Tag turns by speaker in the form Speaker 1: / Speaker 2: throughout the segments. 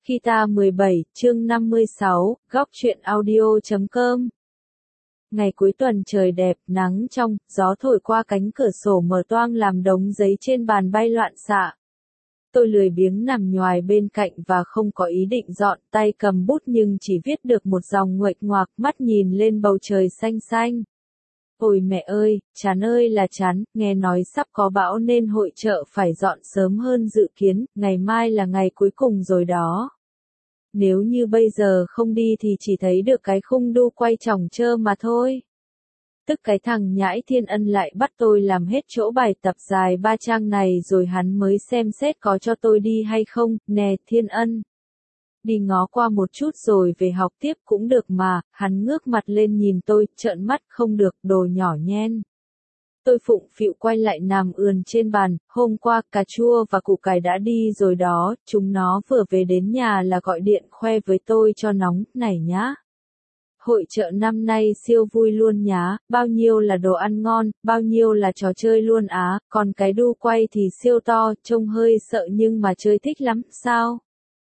Speaker 1: Khi ta 17, chương 56, góc truyện audio.com. Ngày cuối tuần trời đẹp, nắng trong, gió thổi qua cánh cửa sổ mở toang làm đống giấy trên bàn bay loạn xạ. Tôi lười biếng nằm nhoài bên cạnh và không có ý định dọn, tay cầm bút nhưng chỉ viết được một dòng nguệch ngoạc, mắt nhìn lên bầu trời xanh xanh. Ôi mẹ ơi, chán ơi là chán, nghe nói sắp có bão nên hội chợ phải dọn sớm hơn dự kiến, ngày mai là ngày cuối cùng rồi đó. Nếu như bây giờ không đi thì chỉ thấy được cái khung đu quay chỏng trơ mà thôi. Tức cái thằng nhãi Thiên Ân lại bắt tôi làm hết chỗ bài tập dài 3 trang này rồi hắn mới xem xét có cho tôi đi hay không. Nè Thiên Ân, đi ngó qua một chút rồi về học tiếp cũng được mà. Hắn ngước mặt lên nhìn tôi, trợn mắt. Không được, đồ nhỏ nhen. Tôi phụng phịu quay lại nằm ườn trên bàn. Hôm qua cà chua và củ cải đã đi rồi đó, chúng nó vừa về đến nhà là gọi điện khoe với tôi cho nóng. Này nhá, hội chợ năm nay siêu vui luôn nhá, bao nhiêu là đồ ăn ngon, bao nhiêu là trò chơi luôn á, còn cái đu quay thì siêu to, trông hơi sợ nhưng mà chơi thích lắm. Sao?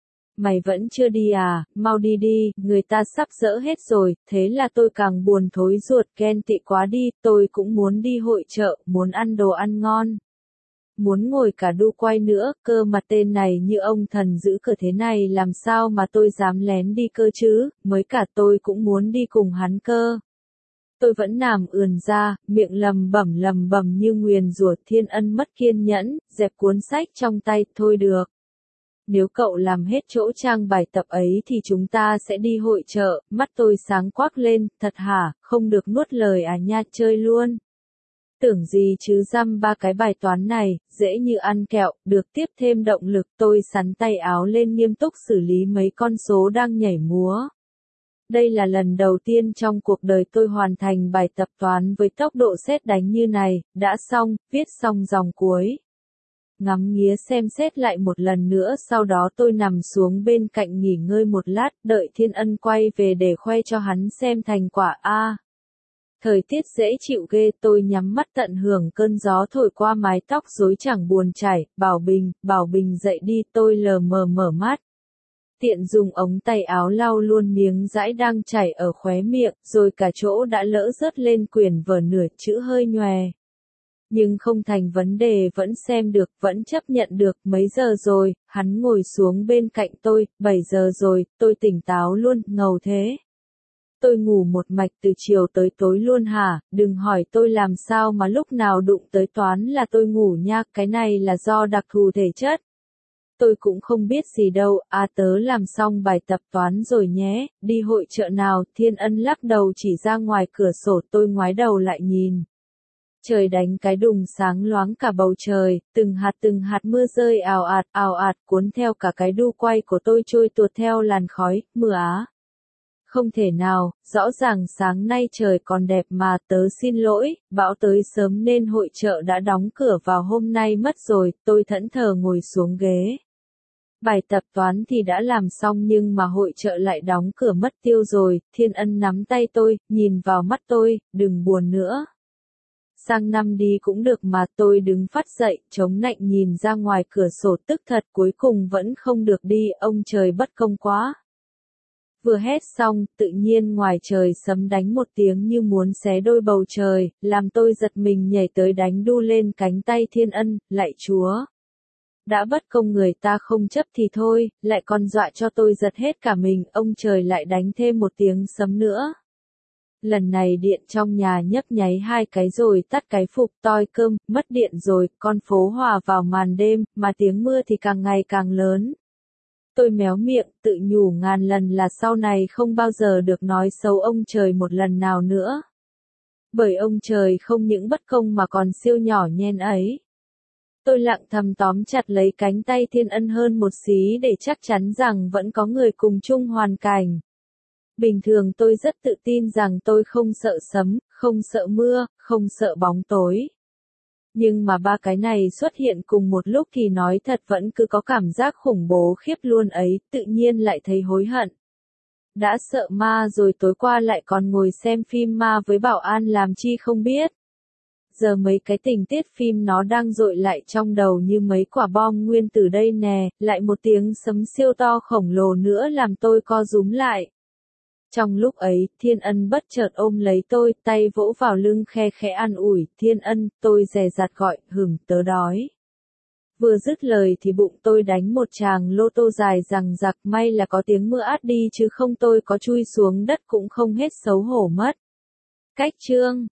Speaker 1: Mày vẫn chưa đi à? Mau đi đi, người ta sắp dỡ hết rồi. Thế là tôi càng buồn thối ruột, ghen tị quá đi. Tôi cũng muốn đi hội chợ, muốn ăn đồ ăn ngon, muốn ngồi cả đu quay nữa. Cơ mà tên này như ông thần giữ cửa thế này làm sao mà tôi dám lén đi cơ chứ. Mới cả tôi cũng muốn đi cùng hắn cơ. Tôi vẫn nằm ườn ra, miệng lầm bẩm như nguyền rủa. Thiên Ân mất kiên nhẫn, dẹp cuốn sách trong tay. Thôi được, nếu cậu làm hết chỗ trang bài tập ấy thì chúng ta sẽ đi hội chợ. Mắt tôi sáng quắc lên. Thật hả? Không được nuốt lời à nha, chơi luôn. Tưởng gì chứ dăm ba cái bài toán này, dễ như ăn kẹo. Được tiếp thêm động lực, tôi xắn tay áo lên nghiêm túc xử lý mấy con số đang nhảy múa. Đây là lần đầu tiên trong cuộc đời tôi hoàn thành bài tập toán với tốc độ sét đánh như này. Đã xong, viết xong dòng cuối. Ngắm nghía xem xét lại một lần nữa, sau đó tôi nằm xuống bên cạnh nghỉ ngơi một lát, đợi Thiên Ân quay về để khoe cho hắn xem thành quả. Thời tiết dễ chịu ghê. Tôi nhắm mắt tận hưởng cơn gió thổi qua mái tóc rối chẳng buồn chảy. Bảo Bình dậy đi. Tôi lờ mờ mở mắt, tiện dùng ống tay áo lau luôn miếng dãi đang chảy ở khóe miệng, rồi cả chỗ đã lỡ rớt lên quyển vở nửa chữ hơi nhòe. Nhưng không thành vấn đề, vẫn xem được, vẫn chấp nhận được. Mấy giờ rồi? Hắn ngồi xuống bên cạnh tôi. 7 giờ rồi. Tôi tỉnh táo luôn. Ngầu thế. Tôi ngủ một mạch từ chiều tới tối luôn hả? Đừng hỏi tôi làm sao mà lúc nào đụng tới toán là tôi ngủ nha, cái này là do đặc thù thể chất. Tôi cũng không biết gì đâu. Tớ làm xong bài tập toán rồi nhé, đi hội chợ nào? Thiên Ân lắc đầu chỉ ra ngoài cửa sổ. Tôi ngoái đầu lại nhìn. Trời đánh cái đùng sáng loáng cả bầu trời, từng hạt mưa rơi ào ạt, cuốn theo cả cái đu quay của tôi trôi tuột theo làn khói. Mưa á? Không thể nào, rõ ràng sáng nay trời còn đẹp mà. Tớ xin lỗi, bão tới sớm nên hội chợ đã đóng cửa vào hôm nay mất rồi. Tôi thẫn thờ ngồi xuống ghế. Bài tập toán thì đã làm xong nhưng mà hội chợ lại đóng cửa mất tiêu rồi. Thiên Ân nắm tay tôi, nhìn vào mắt tôi. Đừng buồn nữa, sang năm đi cũng được mà. Tôi đứng phát dậy, chống nạnh nhìn ra ngoài cửa sổ. Tức thật, cuối cùng vẫn không được đi. Ông trời bất công quá. Vừa hét xong, tự nhiên ngoài trời sấm đánh một tiếng như muốn xé đôi bầu trời, làm tôi giật mình nhảy tới đánh đu lên cánh tay Thiên Ân. Lạy Chúa, đã bất công người ta không chấp thì thôi, lại còn dọa cho tôi giật hết cả mình. Ông trời lại đánh thêm một tiếng sấm nữa. Lần này điện trong nhà nhấp nháy 2 cái rồi tắt cái phục. Toi cơm, mất điện rồi. Con phố hòa vào màn đêm, mà tiếng mưa thì càng ngày càng lớn. Tôi méo miệng, tự nhủ ngàn lần là sau này không bao giờ được nói xấu ông trời một lần nào nữa. Bởi ông trời không những bất công mà còn siêu nhỏ nhen ấy. Tôi lặng thầm tóm chặt lấy cánh tay Thiên Ân hơn một xí để chắc chắn rằng vẫn có người cùng chung hoàn cảnh. Bình thường tôi rất tự tin rằng tôi không sợ sấm, không sợ mưa, không sợ bóng tối. Nhưng mà ba cái này xuất hiện cùng một lúc thì nói thật vẫn cứ có cảm giác khủng bố khiếp luôn ấy. Tự nhiên lại thấy hối hận. Đã sợ ma rồi tối qua lại còn ngồi xem phim ma với Bảo An làm chi không biết. giờ mấy cái tình tiết phim nó đang dội lại trong đầu như mấy quả bom nguyên tử đây nè, lại một tiếng sấm siêu to khổng lồ nữa làm tôi co rúm lại. Trong lúc ấy, Thiên Ân bất chợt ôm lấy tôi, tay vỗ vào lưng khe khẽ an ủi, Thiên Ân, tôi dè dặt gọi, tớ đói. Vừa dứt lời thì bụng tôi đánh một tràng lô tô dài rằng giặc, may là có tiếng mưa át đi chứ không tôi có chui xuống đất cũng không hết xấu hổ mất. Cách chương